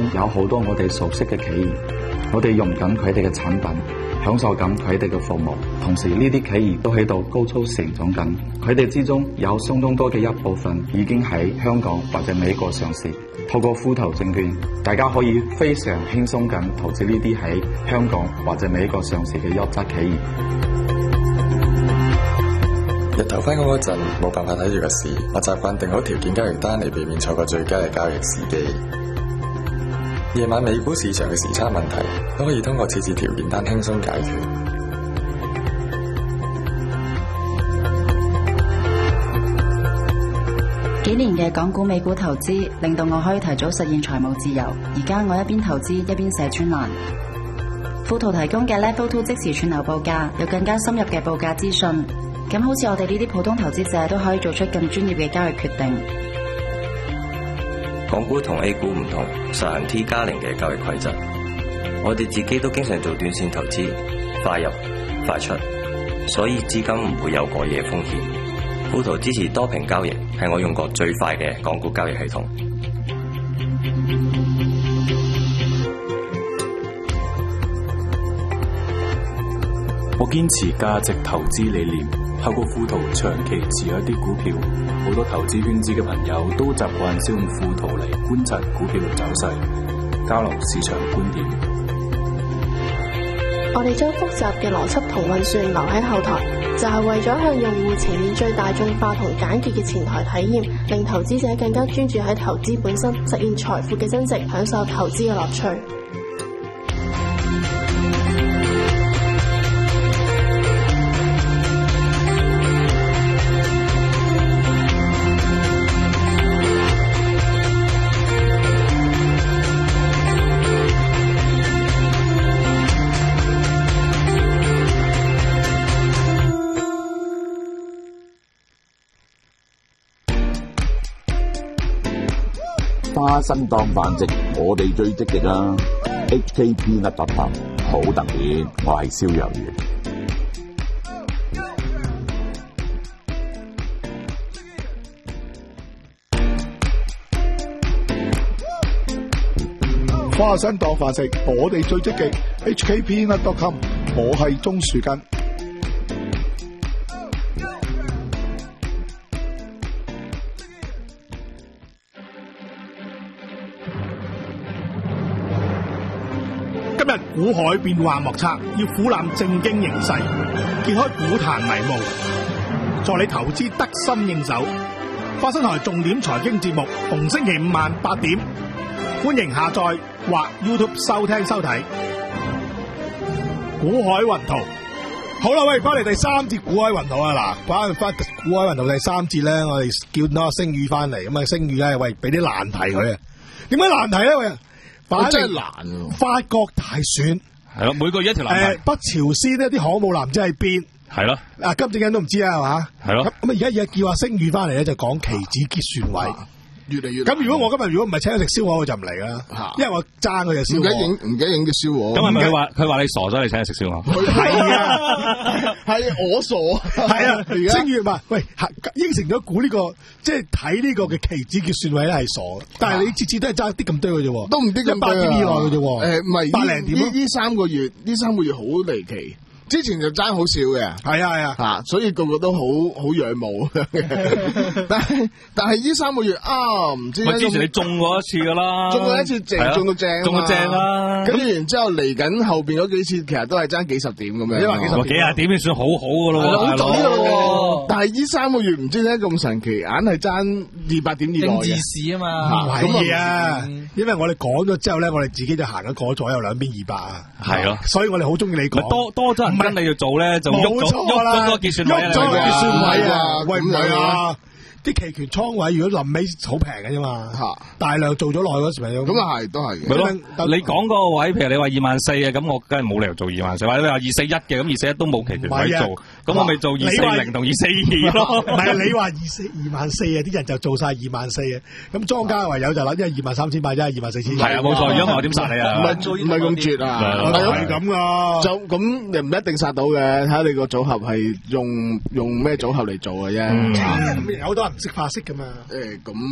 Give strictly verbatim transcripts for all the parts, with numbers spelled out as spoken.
中有好多我哋熟悉嘅企業，我哋用緊佢哋嘅產品，享受緊佢哋嘅服務，同時呢啲企業都喺度高速成長緊，佢哋之中有相當多嘅一部分已經喺香港或者美國上市。透過富途證券，大家可以非常輕鬆咁投資呢啲喺香港或者美國上市嘅優質企業。 日頭返工嗰陣冇辦法睇住個市，我習慣定好條件交易單嚟避免錯過最佳嘅交易時機。夜晚美股市場嘅時差問題都可以通過設置條件單輕鬆解決。 幾年嘅港股美股投資令到我可以提早實現財務自由。而家我一邊投資一邊寫專欄。富途提供嘅 Level Two 即時串流報價，有更加深入嘅報價資訊。咁好似我哋呢啲普通投資者都可以做出更專業嘅交易決定。 港股同 A 股唔同，實行 T 加零嘅交易規則。我哋自己都經常做短線投資，快入快出，所以資金唔會有過夜風險。富途支持多屏交易，係我用過最快嘅港股交易系統。 我堅持價值投資理念，透過富途長期持有一啲股票。好多投資圈子嘅朋友都習慣使用富途嚟觀察股票嘅走勢，交流市場觀點。 我哋將複雜嘅邏輯同運算留喺後台，就係為咗向用戶呈現最大眾化同簡潔嘅前台體驗，令投資者更加專注喺投資本身，實現財富嘅增值，享受投資嘅樂趣。 花生當飯食，我哋最積極啊 ！H K P 一特特好特別，我係蕭若元。 花生當飯食，我哋最積極 H K P 一特特，我係鍾樹根。今日股海變幻莫測，要俯瞰正經形勢，揭開股壇迷霧，助你投資得心應手。花生台重點財經節目，逢星期五晚八點，歡迎下載或 YouTube 收聽收睇。股海雲圖，好啦，喂，翻嚟第三節股海雲圖啊！嗱，翻翻股海雲圖第三節咧，我哋叫到阿星宇翻嚟，咁啊，星宇咧，喂，俾啲難題佢啊！點解難題咧？喂？ 真係難喎！ 法國大選係咯，每個月一條難題。誒， 北朝鮮呢啲航母艦唔知喺邊？係咯。啊，金正恩都唔知啊，係嘛？係咯。咁咁啊，而家而家叫阿星宇翻嚟咧，就講期指結算位。越嚟越咁，如果我今日如果唔係請佢食燒鵝，我就唔嚟啦。因為我爭佢嘅燒鵝。唔記得影，唔記得影隻燒鵝。咁係咪佢話佢話你傻咗？你請佢食燒鵝？係啊，係我傻。係啊，星宇話：喂，應承咗估呢個，即係睇呢個嘅期指結算位咧係傻，但係你次次都係爭啲咁多嘅啫，都唔啲咁八點以內嘅啫。誒，唔係百零點。呢呢三個月，呢三個月好離奇。之前就爭好少嘅，係啊係啊，吓，所以個個都好好仰慕。但係但係呢三個月啊，唔知咪之前你中過一次噶啦，中過一次正，中到正，中到正啦。跟住然之後嚟緊後邊嗰幾次，其實都係爭幾十點咁樣。你話幾十點？幾廿點已經算好好噶咯，好早噶咯。但係呢三個月唔知點解咁神奇，硬係爭二百點以內嘅。政治市啊嘛，係啊，因為我哋講咗之後咧，我哋自己就行咗過咗有兩邊二百啊，係咯，所以我哋好中意你講多多咗人。跟你要做咧，就喐咗喐咗個結算位，喐咗個結算位啊！喂，唔係啊！啲期權倉位如果臨尾好平嘅啫嘛，大量做咗落去嗰時咪咁啊係都係。咪咯，你講嗰個位，譬如你話二萬四嘅，咁我梗係冇理由做二萬四，或者你話二四一嘅，咁二四一都冇期權位做，咁我咪做二四零同二四二咯。唔係啊，你話二四二萬四啊，啲人就做晒二萬四啊，咁莊家唯有就諗，因為二萬三千八，因為二萬四千。係啊，冇錯，如果唔係我點殺你啊？唔係唔係咁絕啊，係咁噶。就咁你唔一定殺到嘅，睇下你個組合係用用咩組合嚟做嘅啫。有好多人唔識化式噶嘛？誒，咁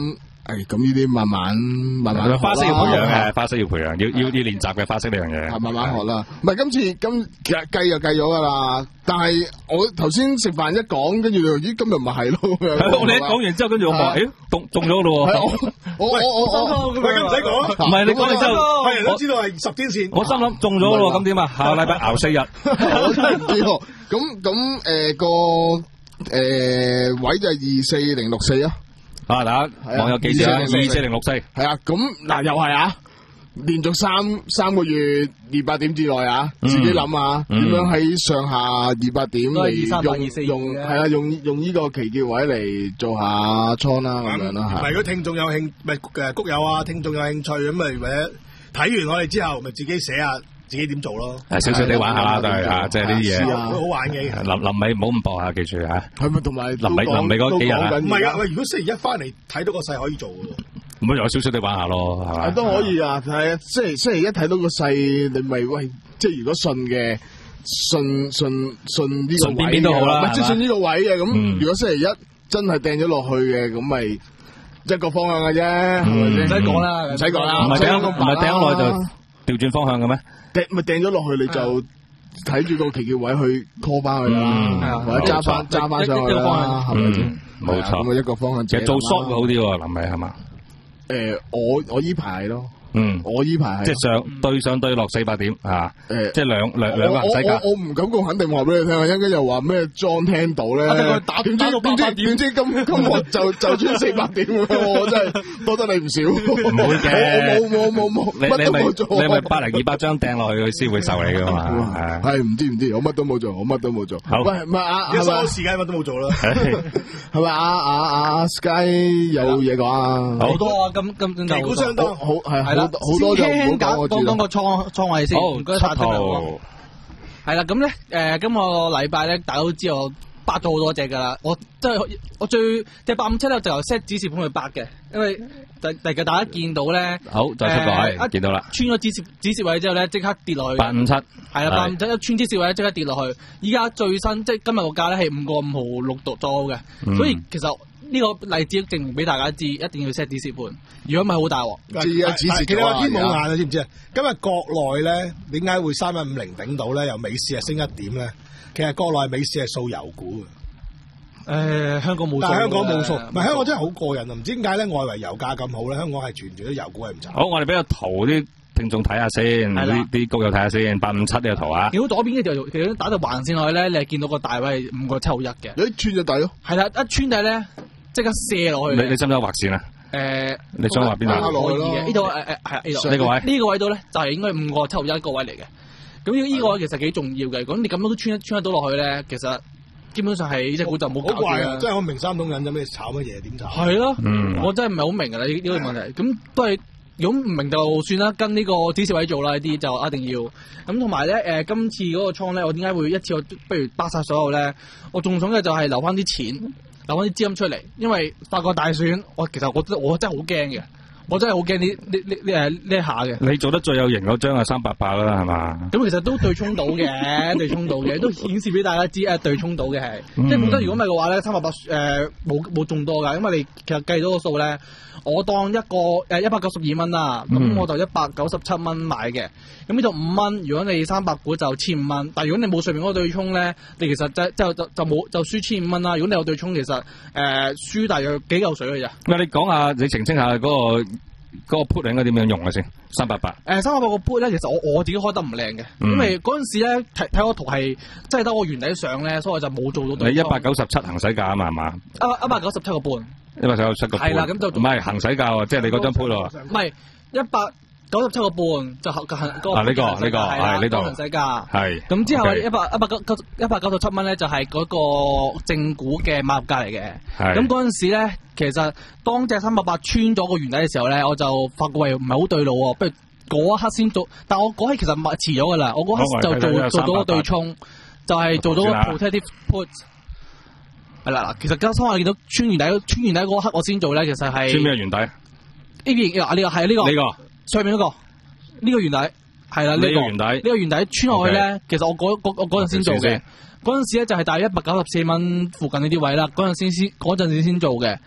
係咁呢啲慢慢慢慢花式要培養嘅，花式要培養，要要要練習嘅花式呢樣嘢。 慢慢學啦。唔係今次今其實計就計咗噶啦，但係我頭先食飯一講，跟住咦今日咪係咯。 我哋一講完之後，跟住我話，誒中中咗咯喎。 我我我我唔係咁唔使講， 唔係你講完之後， 係人都知道係十天線。 我心諗中咗咯，咁點啊？下個禮拜熬四日。 我真係唔知喎。咁咁誒個誒位就係二四零六四啊。 啊！大家網友記住啊，二四零六四係啊，咁嗱又係啊，連續三三個月二百點之內啊，自己諗下點樣喺上下二百點嚟用用係啊，用用呢個期結位嚟做下倉啦咁樣啦吓。 唔係如果聽眾有興，咪誒谷友啊，聽眾有興趣咁咪或者睇完我哋之後，咪自己寫下自己點做咯。 係少少地玩下啦，都係啊，即係呢啲嘢好玩嘅。 臨臨尾唔好咁搏啊，記住吓。 係咪同埋臨尾臨尾嗰幾日啊？ 唔係啊，喂！如果星期一翻嚟睇到個勢可以做嘅喎。 唔好有少少地玩下咯，係嘛？ 都可以啊，係啊，星期星期一睇到個勢，你咪喂，即係如果信嘅，信信信呢個位， 邊邊都好啦， 即係信呢個位嘅。咁如果星期一真係掟咗落去嘅，咁咪一個方向嘅啫，係咪先？唔使講啦，唔使講啦， 唔係掟唔係掟落就調轉方向嘅咩？ 掟咪掟咗落去，你就睇住個期結位去 call 翻佢啦，或者揸翻揸翻上去啦，係咪先？ 冇錯， 咁啊一個方向。 其實做 short 會好啲喎，臨尾係嘛？ 誒，我我依排咯。 嗯， 我依排係即係上對上對落四百點啊！誒，即係兩兩兩個人世界。 我我唔敢咁肯定話俾你聽啊，一陣間又話咩裝聽到咧，點知點知點知今今日就就穿四百點，我真係多得你唔少。 唔會嘅， 冇冇冇冇，乜都冇做。 你咪百零二百張掟落去，佢先會受你噶嘛。 係唔知唔知，我乜都冇做，我乜都冇做。 好， 喂，唔係啊， 有所有時間乜都冇做啦。 係咪啊啊啊 Sky 有嘢講啊？ 好多啊，咁咁就旗鼓相當， 好係係。好多就唔好講，我知道。 講講個倉倉位先，唔該晒。 七號係啦，咁咧誒，今個禮拜咧，大家都知道我八咗好多隻噶啦。我即係我最隻八五七咧，就由 set 指示盤去八嘅，因為第第日大家見到咧， 好就出個位，見到啦。 穿咗指示指示位之後咧，即刻跌落去。 八五七係啦，八五七一穿指示位即刻跌落去。依家最新即係今日個價咧係五個五毫六度多嘅，所以其實。呢個例子證明俾大家知，一定要 set 指示盤，如果唔係好大鑊。 知啊，指示其實我天冇眼啊，知唔知啊？今日國內咧，點解會三一五零頂到咧？由美市係升一點咧？其實國內美市係掃油股嘅。 誒，香港冇， 但係香港冇掃，唔係香港真係好過癮啊！唔知點解咧，外圍油價咁好咧，香港係全住啲油股係唔賺。 好，我哋俾個圖啲聽眾睇下先，啲啲高友睇下先，八五七呢個圖啊。 如果左邊嘅就其實打到橫線落去咧，你係見到個大位係五個七毫一嘅。 你穿咗底咯。係啦，一穿底咧。即刻射落去。 你你使唔使畫線啊？ 誒， 你想畫邊度？ 可以嘅，呢度誒誒係呢度。 呢個位呢個位度咧，就係應該五個七毫一一個位嚟嘅。咁呢呢個位其實幾重要嘅。咁你咁樣都穿一穿得到落去咧，其實基本上係呢隻股就冇搞怪啊！即係我明三桶人有咩炒乜嘢？點炒？ 係咯，我真係唔係好明㗎啦呢呢個問題。咁都係如果唔明就算啦，跟呢個指示位做啦，呢啲就一定要。咁同埋咧誒，今次嗰個倉咧，我點解會一次我不如巴晒所有咧？我仲想嘅就係留翻啲錢。留翻啲資金出嚟，因為法國大選，我其實我真我真係好驚嘅，我真係好驚呢呢呢呢誒呢一下嘅。 你做得最有型嗰張係三八八啦，係嘛？ 咁其實都對沖到嘅，對沖到嘅，都顯示俾大家知誒對沖到嘅係。 嗯、 即係本身如果唔係嘅話咧，三八八誒冇冇中多㗎，因為你其實計到個數咧，我當一個誒一百九十二蚊啦，咁、嗯、我就一百九十七蚊買嘅。咁呢度五蚊，如果你三百股就千五蚊，但係如果你冇上面嗰個對沖咧，你其實即就就就冇就輸千五蚊啦。如果你有對沖，其實誒、呃、輸大約幾嚿水嘅咋。 喂，你講下，你澄清下嗰、嗰個嗰、嗰個 put 應該點樣用嘅先？三八八。誒， 三八八個 put 咧，其實我我自己開得唔靚嘅，嗯、因為嗰陣時咧睇睇個圖係真係得個圓底上咧，所以我就冇做到對沖。 你一百九十七行使價啊嘛，係嘛？ 一一百九十七個半。 一百九十七個半。係啦，咁就唔係行使價喎，即係你嗰張 put 喎。 唔係一百。九十七個半就合行嗰個啊呢個呢個係呢度行使價係咁之後一百一百九九一百九十七蚊咧就係嗰個正股嘅買入價嚟嘅。咁嗰陣時咧，其實當隻三百八穿咗個圓底嘅時候咧，我就發覺喂唔係好對路喎，不如嗰一刻先做。但係我嗰刻其實咪遲咗噶啦，我嗰刻就做做到個對沖，就係做到個 protective put。係啦，其實今日我見到穿圓底穿圓底嗰刻我先做咧，其實係穿咩圓底？ 呢邊啊呢個係呢個呢個。上面嗰、那個呢、這個圓底係啦，呢、這個圓底呢個圓底穿落去咧，okay. 其實我嗰嗰我嗰陣先做嘅，嗰陣時咧就係大約一百九十四蚊附近呢啲位啦，嗰陣先先嗰陣時先做嘅。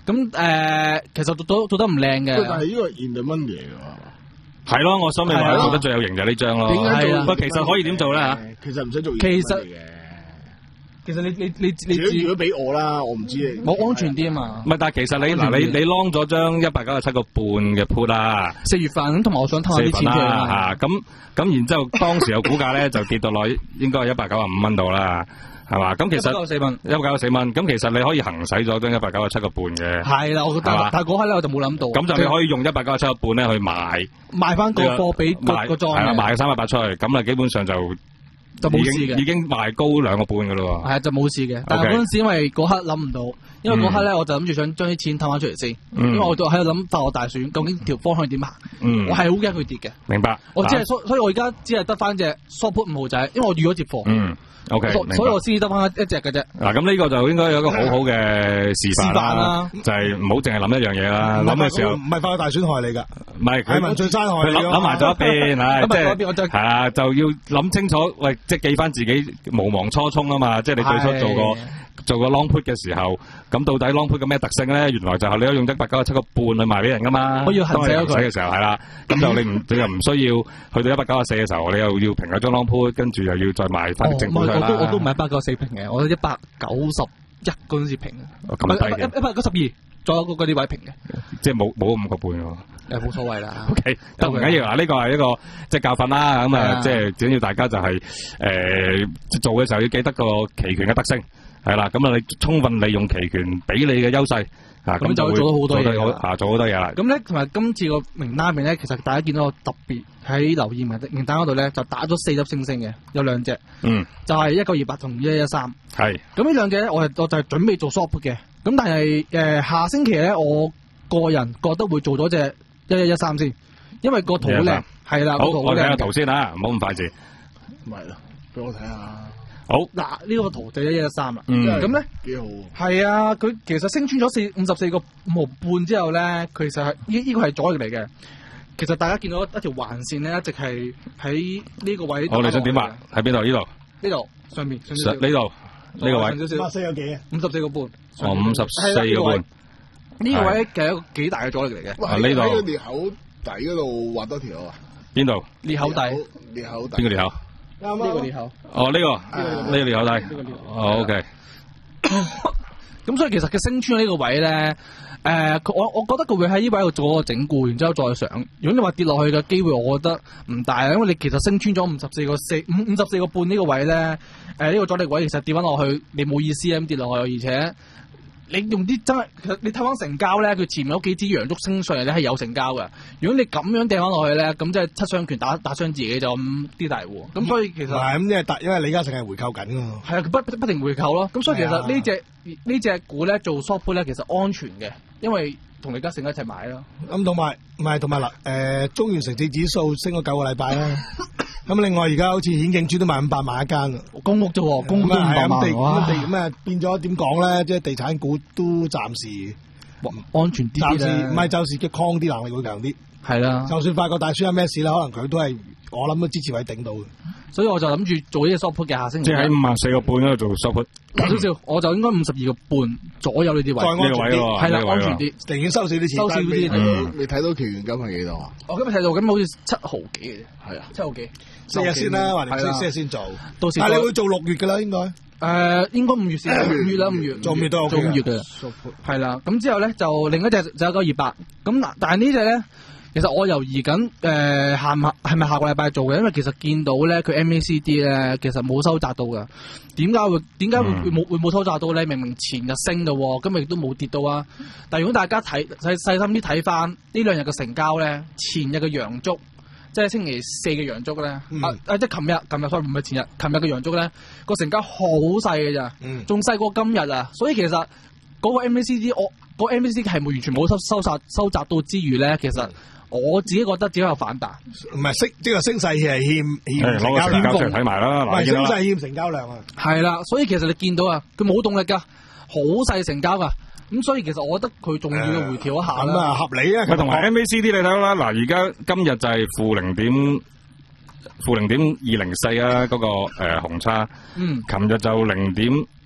咁誒，其實做做做得唔靚嘅。 但係呢個 in the money 嚟㗎。 係咯，我心裏話做得最有型就係呢張咯。 點解做？ 不過其實可以點做咧嚇？ 其實唔使做。 其實其實你你你你如果俾我啦，我唔知。 我安全啲啊嘛。 唔係，但係其實你嗱你你 long 咗張一百九十七個半嘅 put 啦。 四月份同埋我想偷下啲錢出嚟嚇，咁咁然之後當時嘅股價咧就跌到落應該係一百九十五蚊度啦。係嘛？咁其實一百九十四蚊，一百九十四蚊。咁其實你可以行使咗張一百九十七個半嘅。係啦，我覺得。但係嗰刻咧我就冇諗到。 咁就你可以用一百九十七個半咧去買。 賣翻個貨俾個個莊。 係啦，賣三百八出去，咁啊基本上就就冇事嘅。 已經賣高兩個半噶咯喎。 係啊，就冇事嘅。但係嗰陣時因為嗰刻諗唔到，因為嗰刻咧我就諗住想將啲錢攤翻出嚟先，因為我都喺度諗法國大選究竟條方向點行。我係好驚佢跌嘅。明白。我只係所所以我而家只係得翻隻 short put 五號仔，因為我預咗接貨。嗯。O K，所以我先得翻一隻嘅啫。嗱，咁呢個就應該有一個好好嘅示範啦，就係唔好淨係諗一樣嘢啦。諗嘅時候唔係法國大選害你㗎，唔係係文翠珊害你。諗埋咗一邊，係即係係啊，就要諗清楚。喂，即係記翻自己無忘初衷啊嘛！即係你最初做過做個 long put 嘅時候，咁到底 long put 嘅咩特性咧？原來就係你可以用一百九十七個半去賣俾人㗎嘛。我要行使嘅時候係啦，咁就你唔你又唔需要去到一百九十四嘅時候，你又要平咗張 long put，跟住又要再賣翻啲正股出嚟啦。我都我都唔係一百九十四平嘅，我一百九十一嗰陣時平嘅。咁低嘅。一百九十二，再有嗰啲位平嘅。即係冇冇五個半喎。誒，冇所謂啦。O K，都唔緊要。嗱，呢個係一個即係教訓啦。咁啊，即係只要大家就係誒做嘅時候要記得個期權嘅特性。係啦，咁啊，你充分利用期權俾你嘅優勢，啊，咁就會做到好多嘢，啊，做好多嘢啦。咁咧，同埋今次個名單入面咧，其實大家見到特別喺留意名名單嗰度咧，就打咗四粒星星嘅，有兩隻，嗯，就係一九二八同一一一三，係。咁呢兩隻咧，我係我就係準備做 short put 嘅，咁但係誒、呃、下星期咧，我個人覺得會做咗隻一一一三先，因為個圖靚，係啦，好，我睇下圖先啊，唔好咁快字， 唔係啦，俾我睇下。 好嗱，呢、這個圖就一一一三啦，咁咧幾好，係啊，佢其實升穿咗四五十四個五毫半之後咧，其實係呢呢個係阻力嚟嘅。其實大家見到一條橫線咧，一直係喺呢個位。哦，你想點畫？喺邊度？呢度？呢度上面。上呢度呢個位。五十四有幾啊？五十四個半。哦，五十四個半。呢個位其實一個幾大嘅阻力嚟嘅。啊，呢度。喺個裂口底嗰度畫多條啊？邊度？裂口底。裂口底。邊個裂口？啱呢個裂口。哦，呢、這個呢、uh, 個裂口底。哦 ，OK。咁所以其實佢升穿呢個位咧，誒、呃，我我覺得佢會喺呢位度做個整固，然之後再上。如果你話跌落去嘅機會，我覺得唔大，因為你其實升穿咗五十四個四五五十四個半呢個位咧，誒、呃，呢、這個阻力位其實跌翻落去，你冇意思咁跌落去，而且。你用啲真係，其實你睇翻成交咧，佢前面嗰幾支陽燭升上嚟咧係有成交嘅。如果你咁樣掟翻落去咧，咁即係七傷拳打打傷自己就咁啲大戶。咁所以其實係咁，因為因為李嘉誠係回購緊㗎嘛。係啊，佢不不停回購咯。咁所以其實呢隻呢隻股咧做 short put 咧其實安全嘅，因為同李嘉誠一齊買咯。咁同埋唔係同埋嗱誒，中原城市指數升咗九個禮拜啦。咁另外而家好似顯景珠都賣五百萬一間啦，公屋啫喎，公屋都五百萬，咁地咁啊變咗點講咧？即係地產股都暫時安全啲，暫時唔係暫時嘅抗啲能力會強啲。係啦，就算法國大選有咩事啦，可能佢都係我諗都支持位頂到嘅。所以我就諗住做呢個 short put 嘅下星期。即係喺五十四個半嗰度做 short put。少少，我就應該五十二個半左右呢啲位。再安全啲，係啦，安全啲，寧願收少啲錢。收少啲。你睇到期元金係幾多啊？我今日睇到咁好似七毫幾嘅，係啊，七毫幾。四日先啦，或者四日先做。到時但係你會做六月㗎啦，應該。誒，應該五月先，五月啦，五月。做五月都 OK。做五月嘅。係啦，咁之後咧就另一隻就有個二百。咁嗱，但係呢隻咧。其實我猶豫緊，誒下下係咪下個禮拜做嘅？因為其實見到咧，佢 M A C D 咧，其實冇收窄到噶。點解會點解會冇會冇收窄到咧？明明前日升嘅，今日亦都冇跌到啊！但係如果大家睇細細心啲睇翻呢兩日嘅成交咧，前日嘅陽燭，即係星期四嘅陽燭咧，嗯、啊即係琴日，琴日所以唔係前日，琴日嘅陽燭咧，個成交好細嘅咋，仲細、嗯、過今日啊！所以其實嗰個 M A C D 我嗰個 M A C D 係冇完全冇收收窄收窄到之餘咧，其實。我自己覺得只有反彈，唔係升，即係升勢係欠欠成交量，睇埋啦，唔係升勢欠成交量啊，係啦，所以其實你見到啊，佢冇動力噶，好細成交噶，咁所以其實我覺得佢仲要回調一下啦，咁啊合理啊，佢同埋 M A C D 你睇到啦，嗱而家今日就係負零點負零點二零四啊，嗰個誒紅叉，嗯，琴日就零點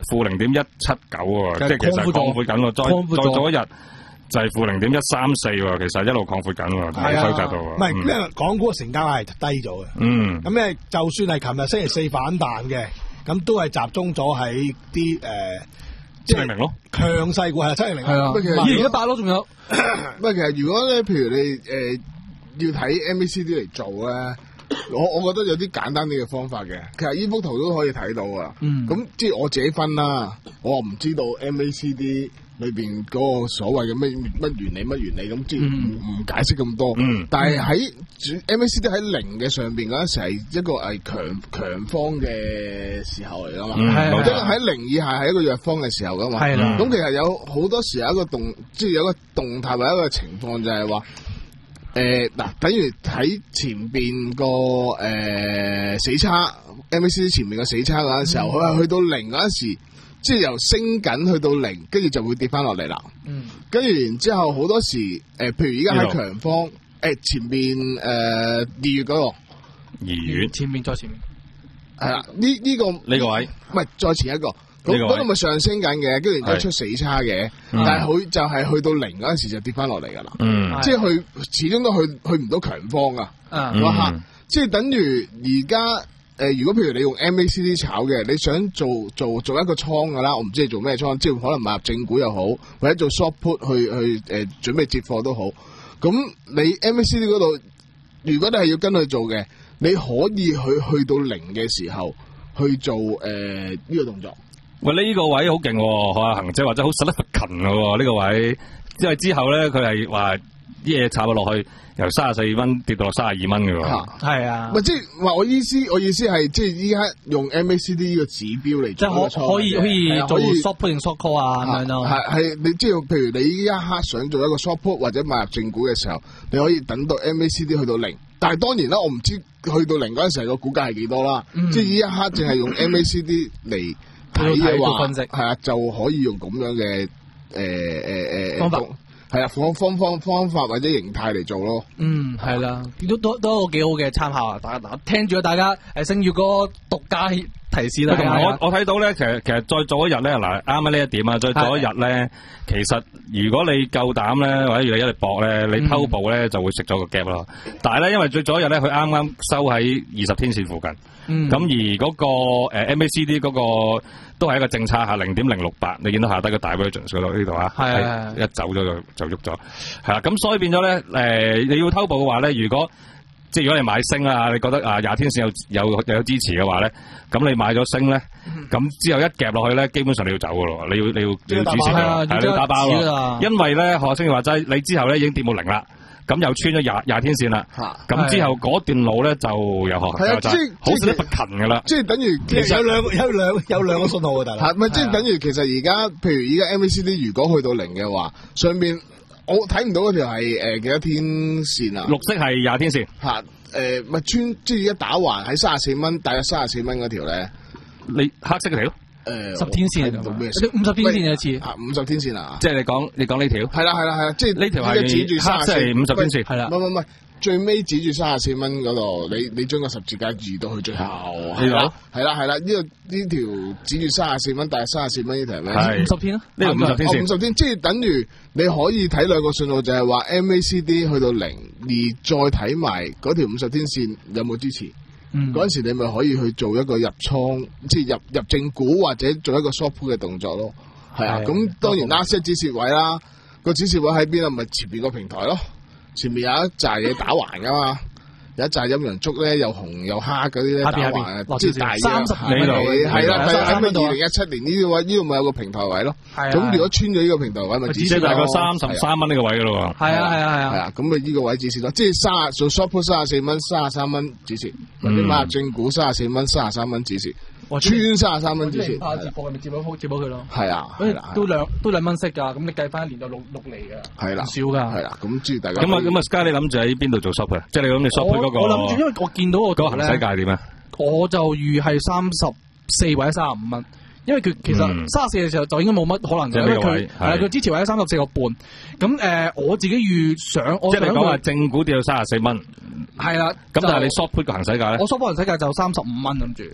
負零點一七九喎，即係其實擴闊緊喎，再再早一日就係負零點一三四喎，其實一路擴闊緊喎，喺收窄度。 唔係，因為港股嘅成交係低咗嘅。嗯。咁咧，就算係琴日星期四反彈嘅，咁都係集中咗喺啲誒， 七零零咯， 強勢股係七零零。 係啊， 二零一八咯，仲有。 唔係，其實如果咧，譬如你誒、呃、要睇 M A C D 嚟做咧。我我覺得有啲簡單啲嘅方法嘅，其實呢幅圖都可以睇到啊。嗯，咁即係我自己分啦，我唔知道 M A C D 裏邊嗰個所謂嘅乜乜原理乜原理咁，即係唔唔解釋咁多。嗯，但係喺 M A C D 喺零嘅上邊嗰陣時係一個係強強方嘅時候嚟噶嘛，或者喺零以下係一個弱方嘅時候噶嘛。係啦，咁其實有好多時有一個動，即係有一個動態或者一個情況就係話。誒，嗱、呃，等於睇前邊個誒死叉 M A C D 前面個死叉嗰陣時候，佢係、嗯、去到零嗰陣時，即係由升緊去到零，跟住就會跌翻落嚟啦。嗯，跟住然之後好多時，誒、呃，譬如而家喺強方，誒、呃，前邊誒二月嗰、那個二月前面再前面， 係啦，呢呢、這個呢個位，唔係再前一個。咁嗰度咪上升緊嘅，跟住然之後出死叉嘅，嗯、但係佢就係去到零嗰陣時就跌翻落嚟噶啦，嗯、即係佢始終都去去唔到強方啊，嗰下、嗯，即係等於而家誒，如果譬如你用 M A C D 炒嘅，你想做做做一個倉噶啦，我唔知你做咩倉，即係可能買入正股又好，或者做 short put 去去誒、呃、準備接貨都好，咁你 M A C D 嗰度，如果你係要跟佢做嘅，你可以去去到零嘅時候去做誒呢、呃這個動作。 喂，呢、這個位好勁喎，學阿恒姐或者好實力不勤嘅喎，呢個位，因為之後咧佢係話啲嘢插咗落去，由三十四蚊跌到落三十二蚊嘅喎。 係啊， 唔係即係話我意思，我意思係即係依家用 M A C D 呢個指標嚟，即係可可以可以做 short put 定 short call 啊咁樣咯。 係係，你即係譬如你依一刻想做一個 short put 或者買入正股嘅時候，你可以等到 M A C D 去到零，但係當然啦，我唔知去到零嗰陣時個股價係幾多啦。嗯、即係依一刻淨係用 M A C D 嚟。睇嘅話係啊，就可以用咁樣嘅誒誒誒方法，係啊方方方方法或者形態嚟做咯。嗯， 係啦，都都都一個幾好嘅參考啊！大家聽住啊，大家誒，星月哥獨家提示啦。 我我睇到咧，其實其實再早一日咧，嗱啱啱呢一點啊，再早一日咧，其實如果你夠膽咧，或者如果一嚟搏咧，你偷步咧就會食咗個 gap 咯。但係咧，因為最早一日咧，佢啱啱收喺二十天線附近。嗯，咁而嗰、那個誒、呃、M A C D 嗰個都係一個正差下零點零六八，你見到下低個大 version 嗰度呢度啊，係係一走咗就就喐咗，係啦，咁所以變咗咧誒，你要偷步嘅話咧，如果即係如果你買升啊，你覺得啊廿天線有有有，有支持嘅話咧，咁你買咗升咧，咁、嗯、之後一夾落去咧，基本上你要走噶咯，你要你要你要止蝕啊，係你要打包咯，因為咧何星話齋，你之後咧已經跌冇零啦。咁又穿咗廿廿天線啦，咁之後嗰段路咧就又學係啊，即係好似不勤噶啦， 即係等於其實有兩有兩有兩個信號啊，大佬， 係咪即係等於其實而家譬如而家 M A C D 如果去到零嘅話，上面我睇唔到嗰條係誒幾多天線啊？ 綠色係廿天線， 吓誒咪穿即係一打橫喺三十四蚊，大約三十四蚊嗰條咧， 你黑色嘅條。 誒，十天線做咩？五十天線一次， 五十天線啊！ 即係你講，你講呢條係啦係啦係啦，即係呢條係指住三十四五十天線，係啦。 唔唔唔，最尾指住三十四蚊嗰度，你你將個十字架移到去最後，係啦係啦係啦，呢個呢條指住三十四蚊，但係三十四蚊呢條係咩？ 係五十天咯， 呢條五十天線， 五十天，即係等於你可以睇兩個信號，就係話 M A C D 去到零，而再睇埋嗰條五十天線有冇支持。嗰陣、嗯、時你咪可以去做一個入倉，即係入入正股或者做一個 short put 嘅動作咯。係啊，咁的當然 last 止蝕位啦，個止蝕位喺邊啊？咪前邊個平台咯，前面有一紮嘢打橫噶嘛。有一紮陰陽燭咧，又紅又黑嗰啲咧打橫，即係大三十幾度，係啦，喺咪二零一七年呢個位，呢度咪有個平台位咯。咁如果穿咗呢個平台位，咪即係大概三十三蚊呢個位噶咯喎。 係啊係啊係啊。 係啊，咁咪呢個位止蝕咯，即係卅做 short put 三十四蚊，三十三蚊止蝕，或者買入正股三十四蚊，三十三蚊止蝕。穿三十三蚊止蝕， 怕接貨咪接補接補佢咯。 係啊， 都兩都兩蚊息㗎，咁你計翻一年就六六厘㗎， 係啦， 少㗎。 係啦，咁知大家。 咁啊咁啊，Sky 你諗住喺邊度做 shop 啊？即係你諗住 shop 嗰個。 我諗住，因為我見到我嗰個行使價點啊？ 我就預係三十四或者三十五蚊，因為佢其實三十四嘅時候就應該冇乜可能嘅，因為佢係佢之前或者三十四個半。咁誒，我自己預想， 即係你講話正股跌到三十四蚊， 係啦。 咁但係你 shop put 個行使價咧？ 我 shop put 行使價就三十五蚊諗住。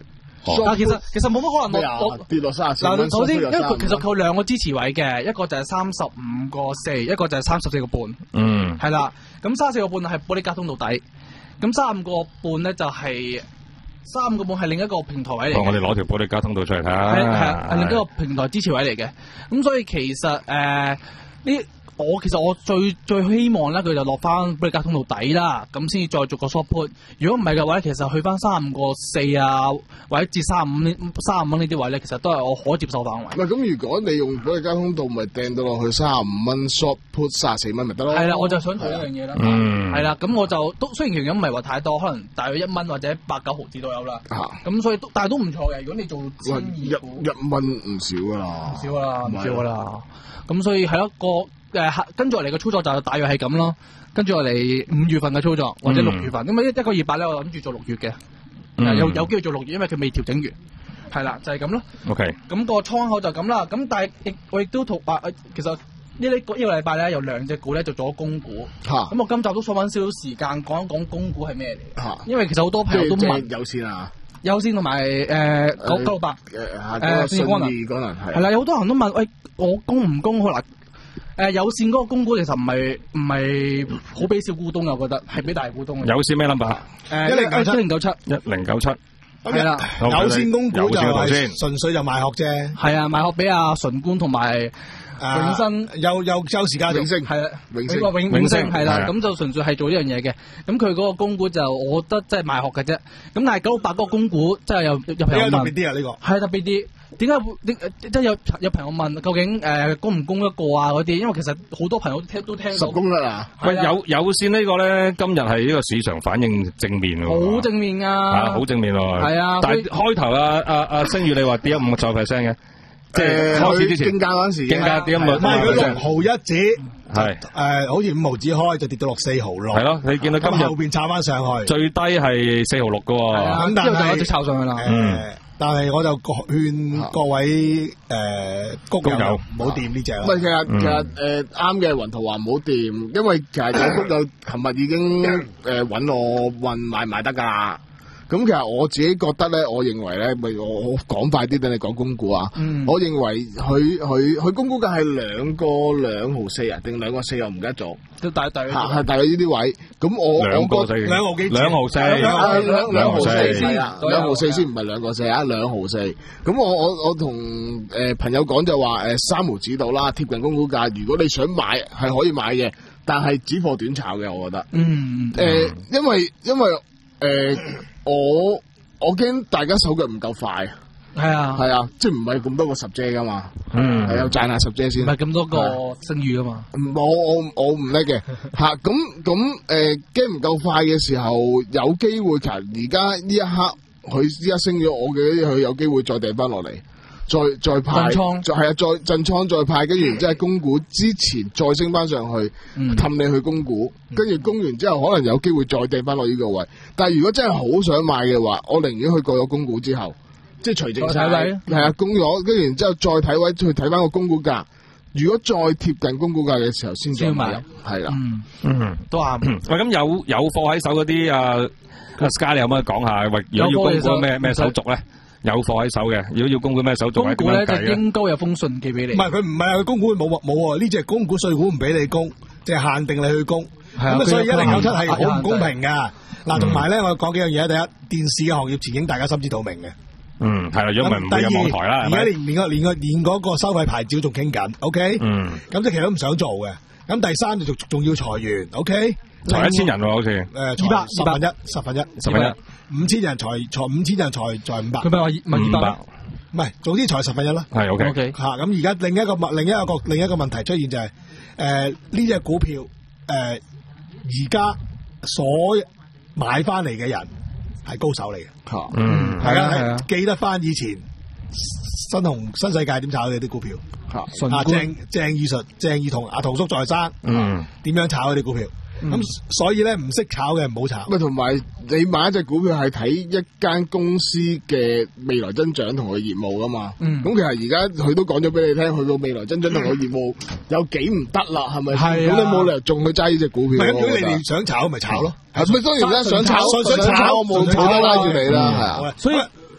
但其實其實冇乜可能我我跌落三十四蚊。 首先，因為佢其實佢有兩個支持位嘅，一個就係三十五個四，一個就係三十四個半。 嗯， 係啦。咁三十四個半係玻璃加通道底，咁三十五個半咧就係三十五個半係另一個平台位嚟嘅。 我哋攞條玻璃加通道出嚟睇下。 係係係另一個平台支持位嚟嘅。咁所以其實誒呢。我其實我最最希望咧，佢就落翻玻璃加通道底啦，咁先至再做個 short put。如果唔係嘅話，其實去翻三十五個四啊，或者至三十五呢三十五蚊呢啲位咧，其實都係我可接受範圍。 唔係咁，如果你用玻璃加通道，咪掟到落去三十五蚊 short put 三十四蚊咪得咯。係啦，我就想做一樣嘢啦。 嗯， 係啦，咁我就都雖然其實唔係話太多，可能大約一蚊或者八九毫子都有啦。咁、啊、所以但係都唔錯嘅。如果你做千二一一蚊唔少噶啦， 唔少噶啦，唔少噶啦。咁所以係一個。誒，跟住落嚟嘅操作就大約係咁咯。跟住落嚟五月份嘅操作或者六月份，咁啊一一個月八咧，我諗住做六月嘅，嗯、有有機會做六月，因為佢未調整完，係啦，就係、是、咁咯。OK，咁個倉口就咁啦。咁但係亦我亦都同啊，其實呢呢呢個禮拜咧有兩隻股咧就做咗供股。吓、啊，咁我今集都想揾少少時間講一講供股係咩嚟。吓、啊，因為其實好多朋友都問有線啊， 有線同埋誒九九六八誒誒信義光能係啦，有好多人都問喂，我供唔供好嗱？誒、呃，有線嗰個供股其實唔係唔係好俾小股東，我覺得係俾大股東嘅。 有線咩 number？ 誒，一零九七，一零九七， 一零九七， 係啦。 有線供股就係純粹就賣殼啫。係啊，賣殼俾阿純官同埋永生， 有有周時家永升， 係啦， 永升， 永永升係啦。咁就純粹係做呢樣嘢嘅。咁佢嗰個供股就，我覺得即係賣殼嘅啫。咁但係九六八嗰個供股，即係有有朋友問， 特別啲啊呢個， 係特別啲。點解會？即係有有朋友問，究竟誒供唔供得過啊？嗰啲，因為其實好多朋友聽都聽到。 十供得啊！ 喂，有有線呢個咧，今日係呢個市場反應正面喎。 好正面啊！ 啊，好正面喎。係啊，但係開頭啊啊啊星宇你話跌咗五個就 percent 嘅，即係開始之前。競價嗰陣時。競價跌咗五。 賣佢六毫一子。 係。誒， 好似五毫子開就跌到落四毫六。 係咯，你見到今日後邊炒翻上去。 最低係四毫六㗎喎。 咁但係一直炒上去啦。 嗯。但係我就勸各位誒谷友唔好掂呢隻啦。 唔係，其實其實誒啱嘅，雲圖話唔好掂，因為其實有谷友琴日已經誒揾我問買唔買得㗎。咁其實我自己覺得咧，我認為咧，咪我我講快啲等你講供股啊。嗯、我認為佢佢佢供股價係兩個兩毫四啊，定兩個四又唔記得咗。 都大大係大概呢啲位。咁我兩個四， 兩毫幾，兩毫四， 兩兩毫四先，兩毫四先唔係兩個四啊，兩毫四。咁我我我同誒朋友講就話誒三毫子到啦，貼近供股價。如果你想買係可以買嘅，但係止貨短炒嘅，我覺得。嗯。誒、呃，因為因為誒。呃我我驚大家手腳唔夠快， 係啊係啊，即係唔係咁多個十姐噶嘛， 嗯， 係有賺下十姐先， 唔係咁多個聲譽噶嘛， 我我我唔叻嘅吓，咁咁誒驚唔夠快嘅時候，有機會其實而家呢一刻佢依家升咗，我嘅佢有機會再掟翻落嚟。再再派，再係啊，再震倉再派，跟住然之後供股之前再升翻上去，氹你去供股，跟住供完之後可能有機會再掟翻落呢個位。但係如果真係好想買嘅話，我寧願去過咗供股之後，即係除淨晒，係啊，供咗，跟住然之後再睇位去睇翻個供股價。如果再貼近供股價嘅時候先再買，係啦， 嗯，都啱。喂，咁有有貨喺手嗰啲啊，阿 Sky 你有冇講下？喂，如果要供股咩咩手續咧？有貨喺手嘅，如果要供股咩手續？ 供股咧就應該有封信寄俾你。 唔係佢唔係啊，佢供股冇冇喎，呢隻供股稅股唔俾你供，即係限定你去供。咁所以一零九七係好唔公平噶。嗱，同埋咧，我講幾樣嘢。第一，電視嘅行業前景大家心知肚明嘅。 嗯，係啦，如果唔係唔會有網台啦。 而家連連個連個連嗰個收費牌照仲傾緊 ，OK？嗯。咁即係其實都唔想做嘅。咁第三就仲仲要裁員 ，OK？ 裁一千人喎，好似。 誒，二百十分一，十分一， 十分一。五千人裁裁五千人裁裁五百， 佢咪話問二百？ 唔係，總之裁十分一啦。 係 OK OK 吓，咁而家另一個問另一個另一個問題出現就係誒呢隻股票誒而家所買翻嚟嘅人係高手嚟嘅吓，嗯係啊係啊，記得翻以前新鴻新世界點炒嘅啲股票吓，啊鄭鄭義純鄭義同阿陶叔在生，嗯點樣炒嗰啲股票？咁、嗯、所以咧唔識炒嘅唔好炒。 咪同埋你買一隻股票係睇一間公司嘅未來增長同佢業務噶嘛。咁、嗯、其實而家佢都講咗俾你聽，佢個未來增長同佢業務有幾唔得啦，係咪？係咁你冇理由仲去揸呢隻股票。 咁如果你哋想炒咪炒咯。 係咪當然啦，想炒想炒我冇炒得拉住你啦。係啊。所以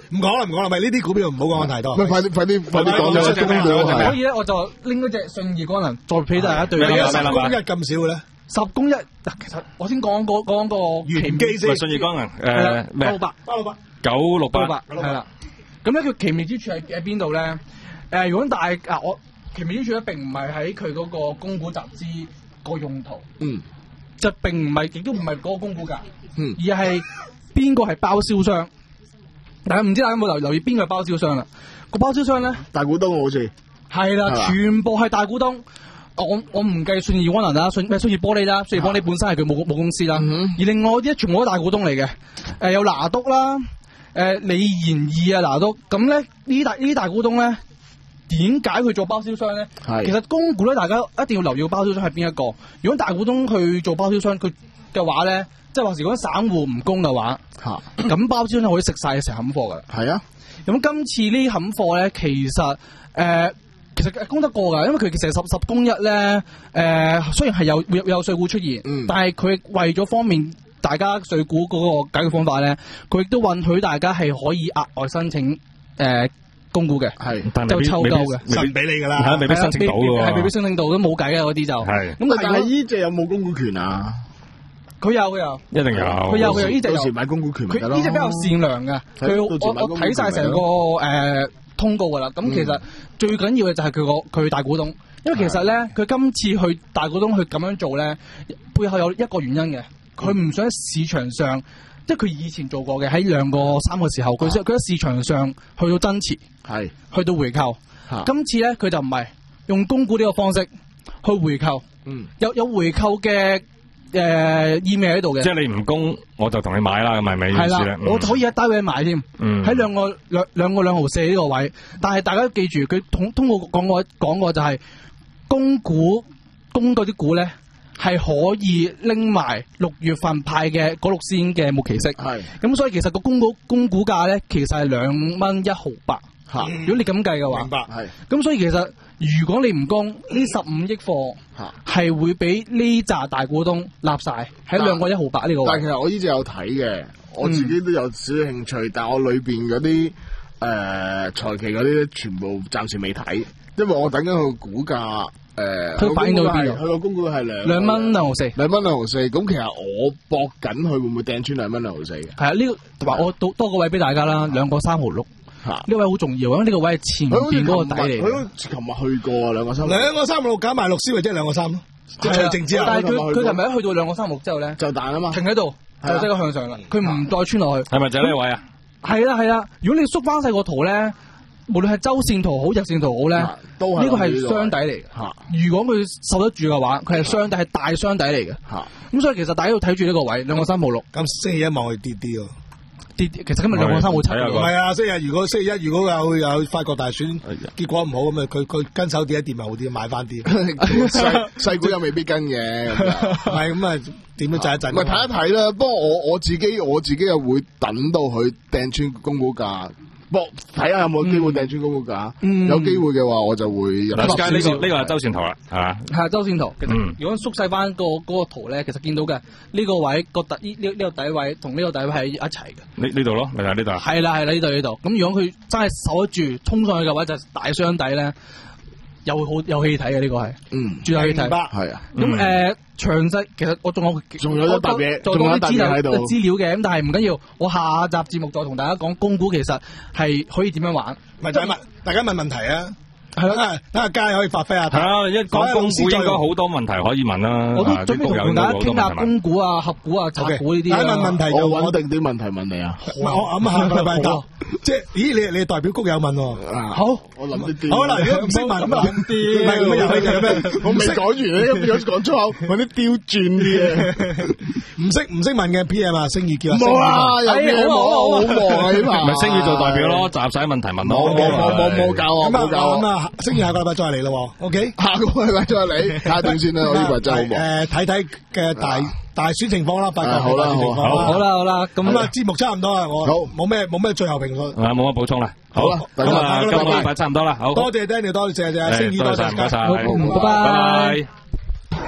唔講啦，唔講啦，咪呢啲股票唔好講太多。 咪快啲，快啲，快啲講咗公股。 所以咧，我就拎嗰隻信義光能再俾大家對比。 十公一咁少嘅咧？ 十公一，其實我先講講講個原機先。 信義光能誒咩？ 八六八， 八六八， 九六八， 係啦。咁咧，佢奇妙之處喺喺邊度咧？誒，如果大啊，我奇妙之處咧並唔係喺佢嗰個供股集資個用途， 嗯， 就並唔係，亦都唔係嗰個供股價， 嗯， 而係邊個係包銷商。大家唔知大家有冇留留意邊個係包銷商啦？個包銷商咧， 大股東好似係啦，全部係大股東。我我唔計信義光能啦，信咩信義玻璃啦，信義玻璃本身係佢母母公司啦，嗯、而另外啲全部都大股東嚟嘅。誒、呃、有拿督啦，誒、呃、李賢義啊拿督，咁咧呢啲大呢啲大股東咧，點解佢做包銷商咧？其實供股咧，大家一定要留意包銷商係邊一個。如果大股東去做包銷商，佢嘅話咧，即係話如果散戶唔供嘅話，嚇咁包銷商可以食晒成冚貨㗎。係啊，咁今次呢冚貨咧，其實誒。呃其實供得過噶，因為佢其實十十供一咧，誒、呃、雖然係有有有稅股出現，嗯、但係佢為咗方便大家稅股嗰個解決方法咧，佢亦都允許大家係可以額外申請誒、呃、供股嘅，係就抽夠嘅， 實俾你噶啦， 係未必申請到嘅， 係未必申請到都冇計嘅嗰啲就係。咁但係呢隻有冇供股權啊？ 佢有佢有， 一定有。 佢有佢有呢隻有。 到時買供股權咪得咯。 佢呢隻比較善良嘅，佢我我睇晒成個誒。呃通告噶啦，咁其實最緊要嘅就係佢個佢大股東，因為其實咧佢今次去大股東去咁樣做咧，背後有一個原因嘅，佢唔想喺市場上，即係佢以前做過嘅喺兩個三個時候，佢佢喺市場上去到增持，係去到回購，今次咧佢就唔係用供股呢個方式去回購，嗯，有有回購嘅。誒、呃，意味喺度嘅， 即係你唔供，我就同你買啦，咁係咪意思咧？ 我可以一單位買添，喺兩、嗯、個兩兩個兩毫四呢個位，但係大家都記住，佢通通過講過講過就係供股供嗰啲股咧，係可以拎埋六月份派嘅嗰六仙嘅末期息，係咁，所以其實個供股供股價咧，其實係兩蚊一毫八吓。如果你咁計嘅話，明白係。咁所以其實。如果你唔供呢十五億貨，係會俾呢紮大股東立晒喺兩個一毫八呢個位。 但係其實我呢隻有睇嘅，我自己都有少少興趣，嗯、但係我裏邊嗰啲誒財期嗰啲全部暫時未睇，因為我等緊佢個股價誒。佢、呃、反映到邊度？佢個供股係兩兩蚊兩毫四， 兩蚊兩毫四。咁其實我搏緊佢會唔會掟穿兩蚊兩毫四嘅？ 係啊，呢、這個同埋我多多個位俾大家啦，兩個三毫六。呢個位好重要，因為呢個位係前邊嗰個底嚟。 佢琴日去過兩個三， 兩個三六減埋六先，或者兩個三咯。即係淨之後， 但係佢佢琴日一去到兩個三六之後咧， 就彈啊嘛， 停喺度，就即刻向上啦。佢唔再穿落去。 係咪就係呢個位啊？ 係啦係啦，如果你縮翻細個圖咧，無論係周線圖好、日線圖好咧，都呢個係雙底嚟嘅。如果佢受得住嘅話，佢係雙底，係大雙底嚟嘅。咁所以其實大家要睇住呢個位，兩個三毫六。 咁星期一望佢跌啲喎。 其實今日兩個三冇七嘅， 唔係啊！星期日如果星期一如果有有法國大選結果唔好咁啊，佢佢跟手跌一跌咪好啲，買翻啲細細股又未必跟嘅， 係咁啊，點都震一震。 咪睇一睇啦，不過我我自己我自己又會等到佢掟穿供股價。博睇下有冇機會掟穿嗰個價，嗯、有機會嘅話我就會入。 呢、嗯、個呢、這個係周線圖啦，係嘛？ 係周線圖。其實、嗯、如果縮細翻個嗰個圖咧，其實見到嘅呢、這個位個底呢呢呢個底位同呢個底位係一齊嘅。呢呢度咯，咪就係呢度。係啦係啦，呢度呢度。咁如果佢真係守得住衝上去嘅話，就大雙底咧，又好有戲睇嘅呢個係。嗯，絕對戲睇。係啊。咁誒。詳細其實我仲有仲有一沓嘢， 仲有啲資料資料嘅，咁但係唔緊要，我下集節目再同大家講供股其實係可以點樣玩。 咪就係問大家問問題啊，係咯，等下佳可以發揮下。 係啊，一講供股應該好多問題可以問啦。 我都準備同大家傾下供股啊、合股啊、拆股呢啲。 大家問問題就我穩定啲問題問你啊。 我諗下個禮拜答，即係咦？你你代表谷友問喎。好， 我諗啲啲。 好啦，如果唔識問咁啊，唔係咁樣遊戲就咩？ 我未講完咧，變咗講粗口，揾啲刁鑽啲嘢。 唔識唔識問嘅 P M 啊，星宇叫啊。 冇啊，有咩冇啊？好忙啊呢排。 咪星宇做代表咯，集晒問題問咯。 冇冇冇冇教我，冇教我。 咁啊，星宇下個禮拜再嚟咯。OK， 下個禮拜再嚟，睇下點先啦。我呢排真係好忙。 誒，睇睇嘅大大選情況啦，八九好啦，好， 好啦，好啦。咁啊，節目差唔多啦，我冇咩冇咩最後評論。 啊，冇乜補充啦。好啦， 咁啊，今個禮拜差唔多啦。好， 多謝 Daniel，多謝謝星宇，多謝多謝， 拜拜。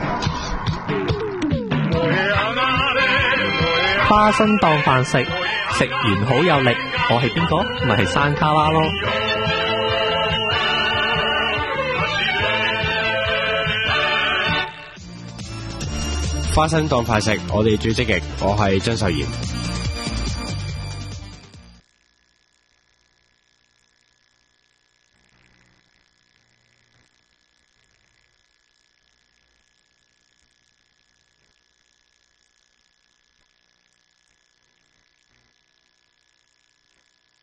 花生當飯食， 食完好有力，我係邊個？咪係山卡拉咯。 花生當飯食，我哋最積極。我係張秀賢。